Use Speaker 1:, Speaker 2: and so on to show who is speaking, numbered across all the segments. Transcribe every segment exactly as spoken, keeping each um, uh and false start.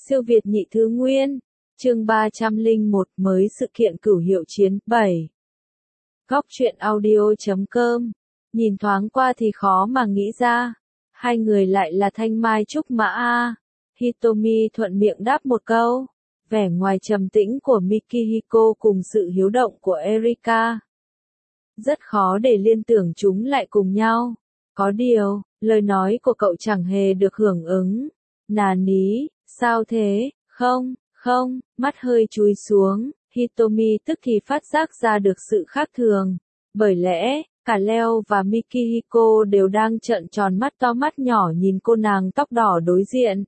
Speaker 1: Siêu Việt nhị thứ nguyên. Chương ba trăm lẻ một mới sự kiện cửu hiệu chiến. bảy. Góc truyện audio chấm com. Nhìn thoáng qua thì khó mà nghĩ ra. Hai người lại là Thanh Mai Trúc Mã A. Hitomi thuận miệng đáp một câu. Vẻ ngoài trầm tĩnh của Mikihiko cùng sự hiếu động của Erika. Rất khó để liên tưởng chúng lại cùng nhau. Có điều, lời nói của cậu chẳng hề được hưởng ứng. Nà ní, sao thế, không, không, mắt hơi chúi xuống, Hitomi tức thì phát giác ra được sự khác thường. Bởi lẽ, cả Leo và Mikihiko đều đang trợn tròn mắt to mắt nhỏ nhìn cô nàng tóc đỏ đối diện.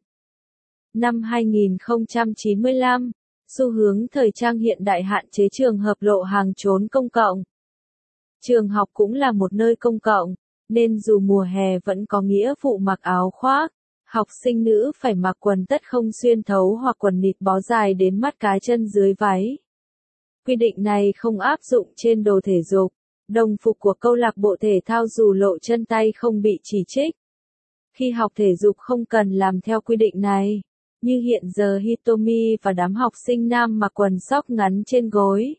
Speaker 1: Năm hai nghìn không trăm chín mươi lăm, xu hướng thời trang hiện đại hạn chế trường hợp lộ hàng trốn công cộng. Trường học cũng là một nơi công cộng, nên dù mùa hè vẫn có nghĩa vụ mặc áo khoác. Học sinh nữ phải mặc quần tất không xuyên thấu hoặc quần nịt bó dài đến mắt cá chân dưới váy. Quy định này không áp dụng trên đồ thể dục. Đồng phục của câu lạc bộ thể thao dù lộ chân tay không bị chỉ trích. Khi học thể dục không cần làm theo quy định này. Như hiện giờ Hitomi và đám học sinh nam mặc quần sóc ngắn trên gối.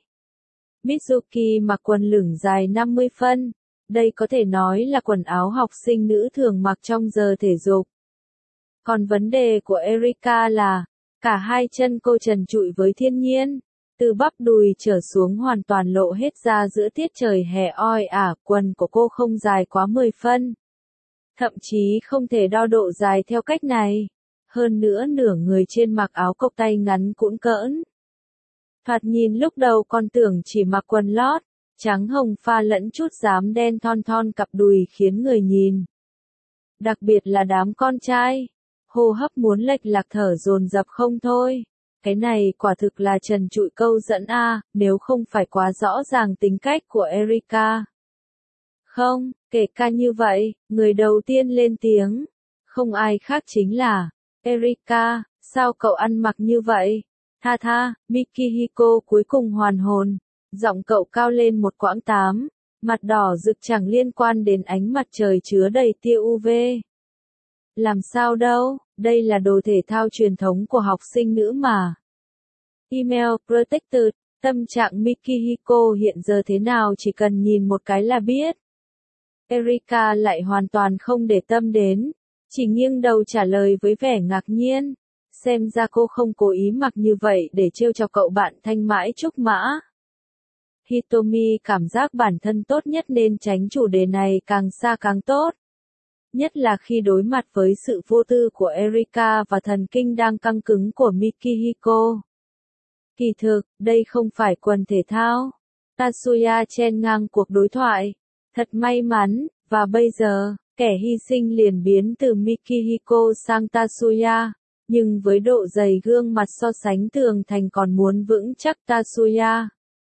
Speaker 1: Mitsuki mặc quần lửng dài năm mươi phân. Đây có thể nói là quần áo học sinh nữ thường mặc trong giờ thể dục. Còn vấn đề của Erika là, cả hai chân cô trần trụi với thiên nhiên, từ bắp đùi trở xuống hoàn toàn lộ hết ra giữa tiết trời hè oi ả, quần của cô không dài quá mười phân. Thậm chí không thể đo độ dài theo cách này. Hơn nữa nửa người trên mặc áo cộc tay ngắn cũn cỡn. Thoạt nhìn lúc đầu con tưởng chỉ mặc quần lót, trắng hồng pha lẫn chút rám đen thon thon cặp đùi khiến người nhìn. Đặc biệt là đám con trai. Hô hấp muốn lệch lạc thở dồn dập không thôi. Cái này quả thực là trần trụi câu dẫn A, nếu không phải quá rõ ràng tính cách của Erika. Không, kể cả như vậy, người đầu tiên lên tiếng. Không ai khác chính là Erika, sao cậu ăn mặc như vậy? Tha tha, Mikihiko cuối cùng hoàn hồn. Giọng cậu cao lên một quãng tám, mặt đỏ rực chẳng liên quan đến ánh mặt trời chứa đầy tia u vê. Làm sao đâu, đây là đồ thể thao truyền thống của học sinh nữ mà. Email Protected, tâm trạng Mikihiko hiện giờ thế nào chỉ cần nhìn một cái là biết. Erika lại hoàn toàn không để tâm đến, chỉ nghiêng đầu trả lời với vẻ ngạc nhiên. Xem ra cô không cố ý mặc như vậy để trêu chọc cậu bạn Thanh Mãi Trúc Mã. Hitomi cảm giác bản thân tốt nhất nên tránh chủ đề này càng xa càng tốt. Nhất là khi đối mặt với sự vô tư của Erika và thần kinh đang căng cứng của Mikihiko. Kỳ thực, đây không phải quần thể thao. Tatsuya chen ngang cuộc đối thoại. Thật may mắn, và bây giờ, kẻ hy sinh liền biến từ Mikihiko sang Tatsuya. Nhưng với độ dày gương mặt so sánh tường thành còn muốn vững chắc Tatsuya.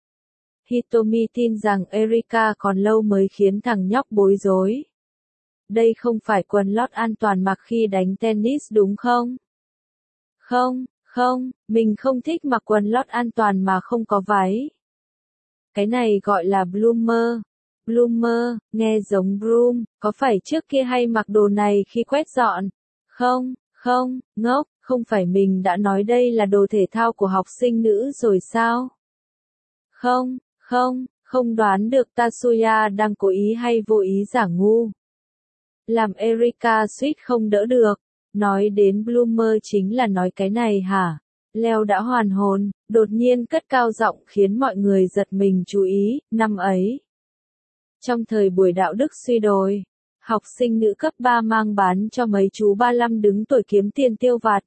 Speaker 1: Hitomi tin rằng Erika còn lâu mới khiến thằng nhóc bối rối. Đây không phải quần lót an toàn mặc khi đánh tennis đúng không? Không, không, mình không thích mặc quần lót an toàn mà không có váy. Cái này gọi là bloomer. Bloomer, nghe giống broom, có phải trước kia hay mặc đồ này khi quét dọn? Không, không, ngốc, không phải mình đã nói đây là đồ thể thao của học sinh nữ rồi sao? Không, không, không đoán được Tatsuya đang cố ý hay vô ý giả ngu. Làm Erika suýt không đỡ được. Nói đến bloomer chính là nói cái này hả? Leo đã hoàn hồn, đột nhiên cất cao giọng khiến mọi người giật mình chú ý, năm ấy. Trong thời buổi đạo đức suy đồi, học sinh nữ cấp ba mang bán cho mấy chú ba lăm đứng tuổi kiếm tiền tiêu vặt.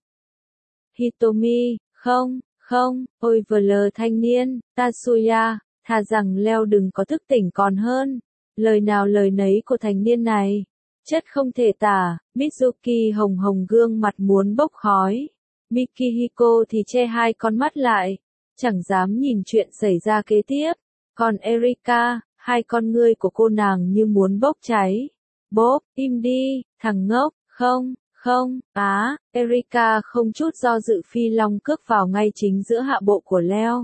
Speaker 1: Hitomi, không, không, ôi vờ lờ thanh niên, Tatsuya, thà rằng Leo đừng có thức tỉnh còn hơn. Lời nào lời nấy của thanh niên này. Chất không thể tả, Mitsuki hồng hồng gương mặt muốn bốc khói. Mikihiko thì che hai con mắt lại, chẳng dám nhìn chuyện xảy ra kế tiếp. Còn Erika, hai con ngươi của cô nàng như muốn bốc cháy. Bốp, im đi, thằng ngốc, không, không, á, Erika không chút do dự phi long cước vào ngay chính giữa hạ bộ của Leo.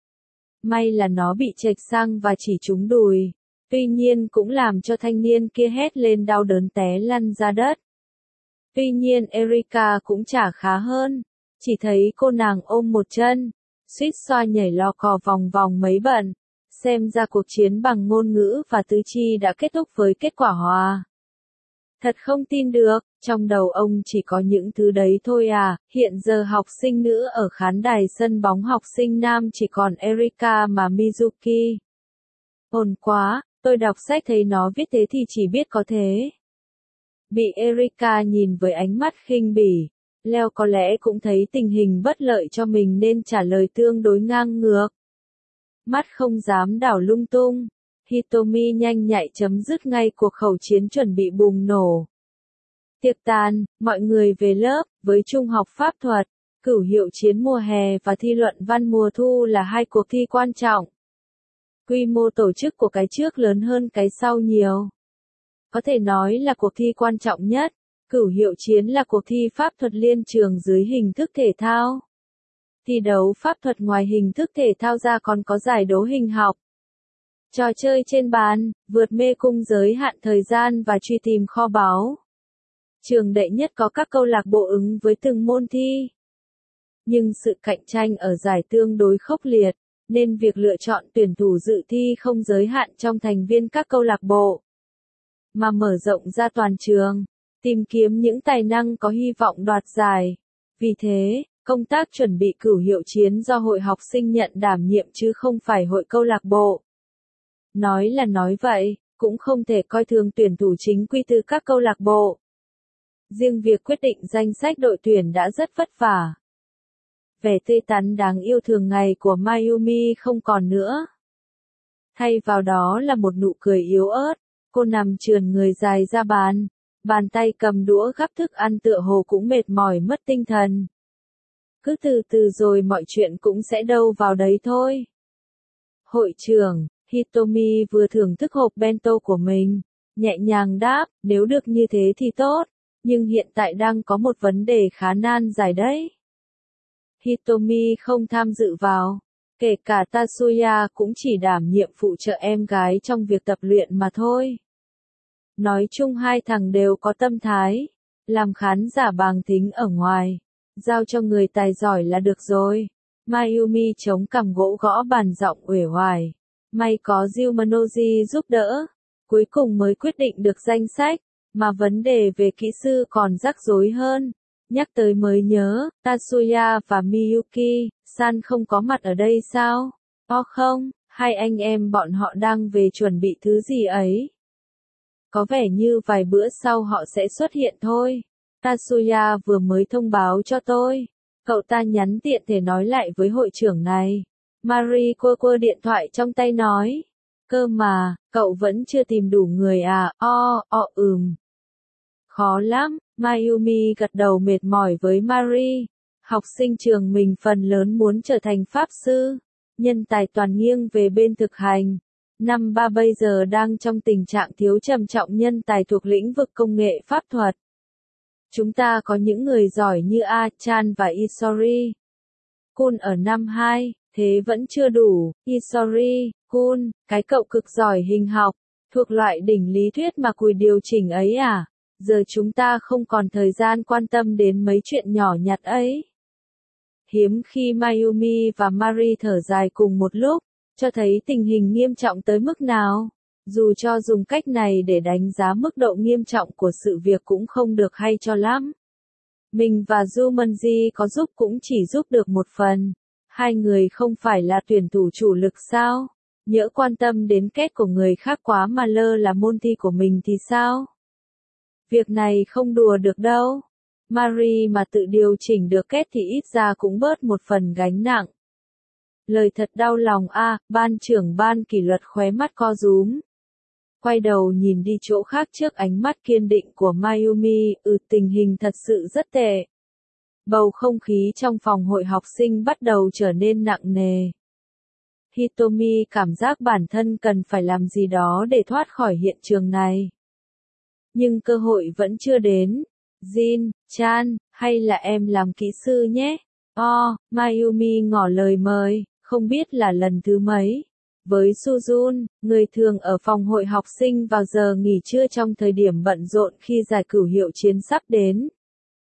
Speaker 1: May là nó bị chệch sang và chỉ trúng đùi. Tuy nhiên cũng làm cho thanh niên kia hét lên đau đớn té lăn ra đất. Tuy nhiên Erika cũng chả khá hơn. chỉ thấy cô nàng ôm một chân, suýt xoa nhảy lò cò vòng vòng mấy bận. Xem ra cuộc chiến bằng ngôn ngữ và tứ chi đã kết thúc với kết quả hòa. Thật không tin được, trong đầu ông chỉ có những thứ đấy thôi à, hiện giờ học sinh nữ ở khán đài sân bóng học sinh nam chỉ còn Erika mà Mizuki. Ổn quá, tôi đọc sách thấy nó viết thế thì chỉ biết có thế. Bị Erika nhìn với ánh mắt khinh bỉ, Leo có lẽ cũng thấy tình hình bất lợi cho mình nên trả lời tương đối ngang ngược. Mắt không dám đảo lung tung. Hitomi nhanh nhạy chấm dứt ngay cuộc khẩu chiến chuẩn bị bùng nổ. Tiệc tàn, mọi người về lớp, với trung học pháp thuật, cửu hiệu chiến mùa hè và thi luận văn mùa thu là hai cuộc thi quan trọng. Quy mô tổ chức của cái trước lớn hơn cái sau nhiều. Có thể nói là cuộc thi quan trọng nhất, cửu hiệu chiến là cuộc thi pháp thuật liên trường dưới hình thức thể thao. Thi đấu pháp thuật ngoài hình thức thể thao ra còn có giải đấu hình học. Trò chơi trên bàn, vượt mê cung giới hạn thời gian và truy tìm kho báu. Trường đệ nhất có các câu lạc bộ ứng với từng môn thi. Nhưng sự cạnh tranh ở giải tương đối khốc liệt, nên việc lựa chọn tuyển thủ dự thi không giới hạn trong thành viên các câu lạc bộ, mà mở rộng ra toàn trường, tìm kiếm những tài năng có hy vọng đoạt giải. Vì thế, công tác chuẩn bị cửu hiệu chiến do hội học sinh nhận đảm nhiệm chứ không phải hội câu lạc bộ. Nói là nói vậy, cũng không thể coi thường tuyển thủ chính quy từ các câu lạc bộ. Riêng việc quyết định danh sách đội tuyển đã rất vất vả. Vẻ tươi tắn đáng yêu thường ngày của Mayumi không còn nữa. Thay vào đó là một nụ cười yếu ớt, cô nằm trườn người dài ra bàn, bàn tay cầm đũa gắp thức ăn tựa hồ cũng mệt mỏi mất tinh thần. Cứ từ từ rồi mọi chuyện cũng sẽ đâu vào đấy thôi. Hội trưởng, Hitomi vừa thưởng thức hộp bento của mình, nhẹ nhàng đáp, nếu được như thế thì tốt, nhưng hiện tại đang có một vấn đề khá nan giải đấy. Hitomi không tham dự vào, kể cả Tatsuya cũng chỉ đảm nhiệm phụ trợ em gái trong việc tập luyện mà thôi. Nói chung hai thằng đều có tâm thái, làm khán giả bàng thính ở ngoài, giao cho người tài giỏi là được rồi. Mayumi chống cằm gỗ gõ bàn giọng uể oải. May có Ryumanoji giúp đỡ, cuối cùng mới quyết định được danh sách, mà vấn đề về kỹ sư còn rắc rối hơn. Nhắc tới mới nhớ, Tatsuya và Miyuki, San không có mặt ở đây sao? O không, hai anh em bọn họ đang về chuẩn bị thứ gì ấy. Có vẻ như vài bữa sau họ sẽ xuất hiện thôi. Tatsuya vừa mới thông báo cho tôi. Cậu ta nhắn tiện thể nói lại với hội trưởng này. Mari quơ quơ điện thoại trong tay nói. Cơ mà, cậu vẫn chưa tìm đủ người à, o, o ừm. Khó lắm, Mayumi gật đầu mệt mỏi với Mari. Học sinh trường mình phần lớn muốn trở thành pháp sư. Nhân tài toàn nghiêng về bên thực hành. Năm ba bây giờ đang trong tình trạng thiếu trầm trọng nhân tài thuộc lĩnh vực công nghệ pháp thuật. Chúng ta có những người giỏi như A-chan và Isori Kun ở năm hai, thế vẫn chưa đủ. Isori Kun, cái cậu cực giỏi hình học, thuộc loại đỉnh lý thuyết mà cùi điều chỉnh ấy à? Giờ chúng ta không còn thời gian quan tâm đến mấy chuyện nhỏ nhặt ấy. Hiếm khi Mayumi và Mari thở dài cùng một lúc, cho thấy tình hình nghiêm trọng tới mức nào. Dù cho dùng cách này để đánh giá mức độ nghiêm trọng của sự việc cũng không được hay cho lắm. Mình và Jumanji có giúp cũng chỉ giúp được một phần. Hai người không phải là tuyển thủ chủ lực sao? Nhỡ quan tâm đến kết của người khác quá mà lơ là môn thi của mình thì sao? Việc này không đùa được đâu. Mari mà tự điều chỉnh được kết thì ít ra cũng bớt một phần gánh nặng. Lời thật đau lòng a, à, ban trưởng ban kỷ luật khóe mắt co rúm. Quay đầu nhìn đi chỗ khác trước ánh mắt kiên định của Mayumi, ừ tình hình thật sự rất tệ. Bầu không khí trong phòng hội học sinh bắt đầu trở nên nặng nề. Hitomi cảm giác bản thân cần phải làm gì đó để thoát khỏi hiện trường này. Nhưng cơ hội vẫn chưa đến. Jin, Chan, hay là em làm kỹ sư nhé? O, Mayumi ngỏ lời mời, không biết là lần thứ mấy. Với Sujun, người thường ở phòng hội học sinh vào giờ nghỉ trưa trong thời điểm bận rộn khi giải cửu hiệu chiến sắp đến.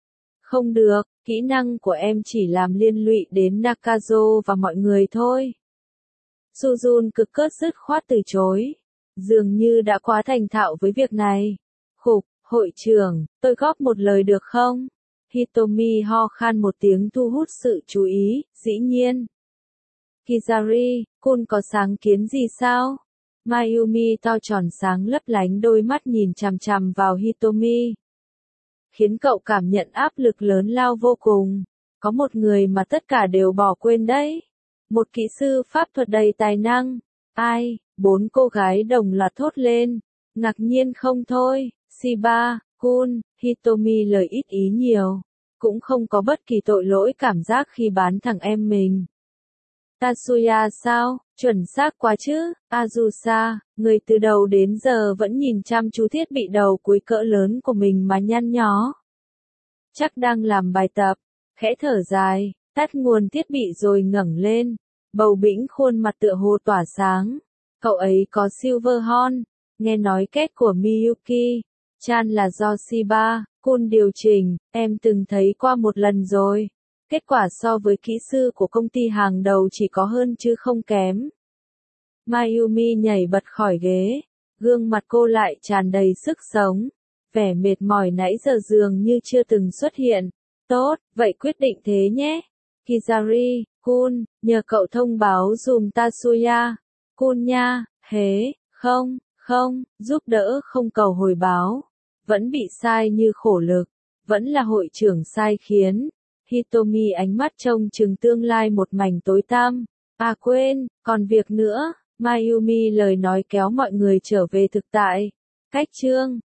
Speaker 1: Không được, kỹ năng của em chỉ làm liên lụy đến Nakazo và mọi người thôi. Suzun cực cớt dứt khoát từ chối. Dường như đã quá thành thạo với việc này. Khục, hội trưởng, tôi góp một lời được không? Hitomi ho khan một tiếng thu hút sự chú ý, dĩ nhiên. Kizari, Kun có sáng kiến gì sao? Mayumi to tròn sáng lấp lánh đôi mắt nhìn chằm chằm vào Hitomi. Khiến cậu cảm nhận áp lực lớn lao vô cùng. Có một người mà tất cả đều bỏ quên đấy. Một kỹ sư pháp thuật đầy tài năng. Ai? Bốn cô gái đồng loạt thốt lên. Ngạc nhiên không thôi. Shiba, Kun, Hitomi lời ít ý nhiều. Cũng không có bất kỳ tội lỗi cảm giác khi bán thằng em mình. Tatsuya sao? Chuẩn xác quá chứ. Azusa, người từ đầu đến giờ vẫn nhìn chăm chú thiết bị đầu cuối cỡ lớn của mình mà nhăn nhó. Chắc đang làm bài tập. Khẽ thở dài, tắt nguồn thiết bị rồi ngẩng lên. Bầu bĩnh khuôn mặt tựa hồ tỏa sáng. Cậu ấy có Silverhorn. Nghe nói kết của Miyuki Chan là do Shiba, Kun điều chỉnh, em từng thấy qua một lần rồi. Kết quả so với kỹ sư của công ty hàng đầu chỉ có hơn chứ không kém. Mayumi nhảy bật khỏi ghế, gương mặt cô lại tràn đầy sức sống. Vẻ mệt mỏi nãy giờ dường như chưa từng xuất hiện. Tốt, vậy quyết định thế nhé. Kizari, Kun, nhờ cậu thông báo dùm Tatsuya. Kun nha, hế, không, không, giúp đỡ không cầu hồi báo. Vẫn bị sai như khổ lực. Vẫn là hội trưởng sai khiến. Hitomi ánh mắt trông chừng tương lai một mảnh tối tăm. À quên, còn việc nữa. Mayumi lời nói kéo mọi người trở về thực tại. Cách chương